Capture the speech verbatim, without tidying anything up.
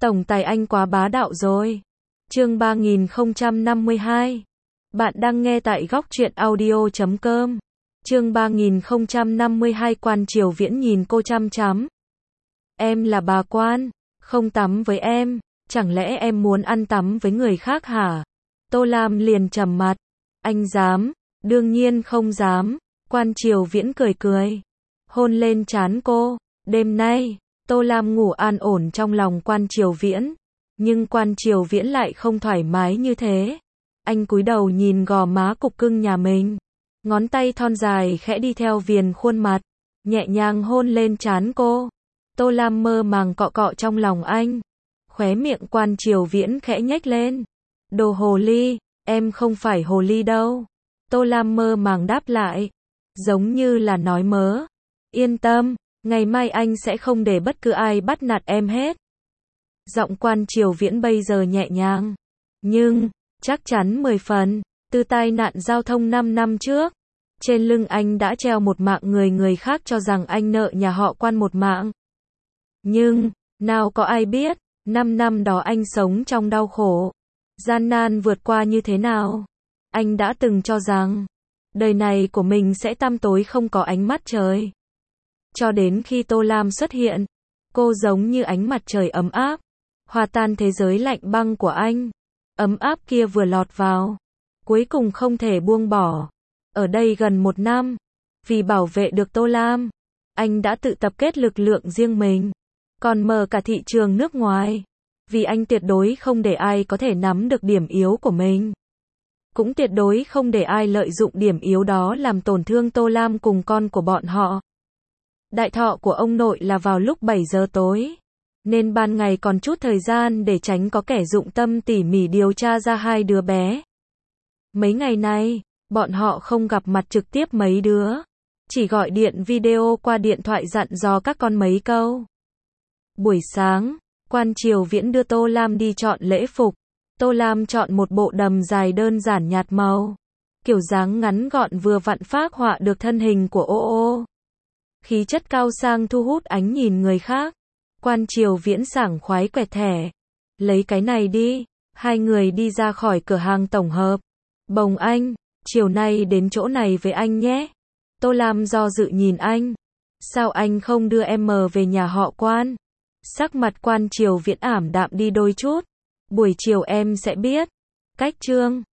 Tổng tài anh quá bá đạo rồi. Chương ba nghìn không trăm năm mươi hai. Bạn đang nghe tại góc truyện audio chấm com. Chương ba nghìn không trăm năm mươi hai. Quan Triều Viễn nhìn cô chăm chăm. Em là bà Quan, không tắm với em, chẳng lẽ em muốn ăn tắm với người khác hả? Tô Lam liền trầm mặt. Anh dám? Đương nhiên không dám. Quan Triều Viễn cười cười, hôn lên trán cô. Đêm nay, Tô Lam ngủ an ổn trong lòng Quan Triều Viễn, nhưng Quan Triều Viễn lại không thoải mái như thế. Anh cúi đầu nhìn gò má cục cưng nhà mình, ngón tay thon dài khẽ đi theo viền khuôn mặt, nhẹ nhàng hôn lên trán cô. Tô Lam mơ màng cọ cọ trong lòng anh, khóe miệng Quan Triều Viễn khẽ nhếch lên. Đồ hồ ly, em không phải hồ ly đâu. Tô Lam mơ màng đáp lại, giống như là nói mớ. Yên tâm, ngày mai anh sẽ không để bất cứ ai bắt nạt em hết. Giọng Quan Triều Viễn bây giờ nhẹ nhàng, nhưng chắc chắn mười phần. Từ tai nạn giao thông năm năm trước, trên lưng anh đã treo một mạng người, người khác cho rằng anh nợ nhà họ Quan một mạng. Nhưng, nào có ai biết, năm năm đó anh sống trong đau khổ, gian nan vượt qua như thế nào. Anh đã từng cho rằng, đời này của mình sẽ tăm tối không có ánh mắt trời. Cho đến khi Tô Lam xuất hiện, cô giống như ánh mặt trời ấm áp, hòa tan thế giới lạnh băng của anh. Ấm áp kia vừa lọt vào, cuối cùng không thể buông bỏ. Ở đây gần một năm, vì bảo vệ được Tô Lam, anh đã tự tập kết lực lượng riêng mình, còn mở cả thị trường nước ngoài. Vì anh tuyệt đối không để ai có thể nắm được điểm yếu của mình, cũng tuyệt đối không để ai lợi dụng điểm yếu đó làm tổn thương Tô Lam cùng con của bọn họ. Đại thọ của ông nội là vào lúc bảy giờ tối, nên ban ngày còn chút thời gian để tránh có kẻ dụng tâm tỉ mỉ điều tra ra hai đứa bé. Mấy ngày nay, bọn họ không gặp mặt trực tiếp mấy đứa, chỉ gọi điện video qua điện thoại dặn dò các con mấy câu. Buổi sáng, Quan Triều Viễn đưa Tô Lam đi chọn lễ phục. Tô Lam chọn một bộ đầm dài đơn giản nhạt màu, kiểu dáng ngắn gọn vừa vặn phác họa được thân hình của ô ô. Khí chất cao sang thu hút ánh nhìn người khác. Quan Triều Viễn sảng khoái quẹt thẻ. Lấy cái này đi. Hai người đi ra khỏi cửa hàng tổng hợp. Bồng anh, chiều nay đến chỗ này với anh nhé. Tô Lam do dự nhìn anh. Sao anh không đưa em mờ về nhà họ Quan? Sắc mặt Quan Triều Viễn ảm đạm đi đôi chút. Buổi chiều em sẽ biết. Cách chương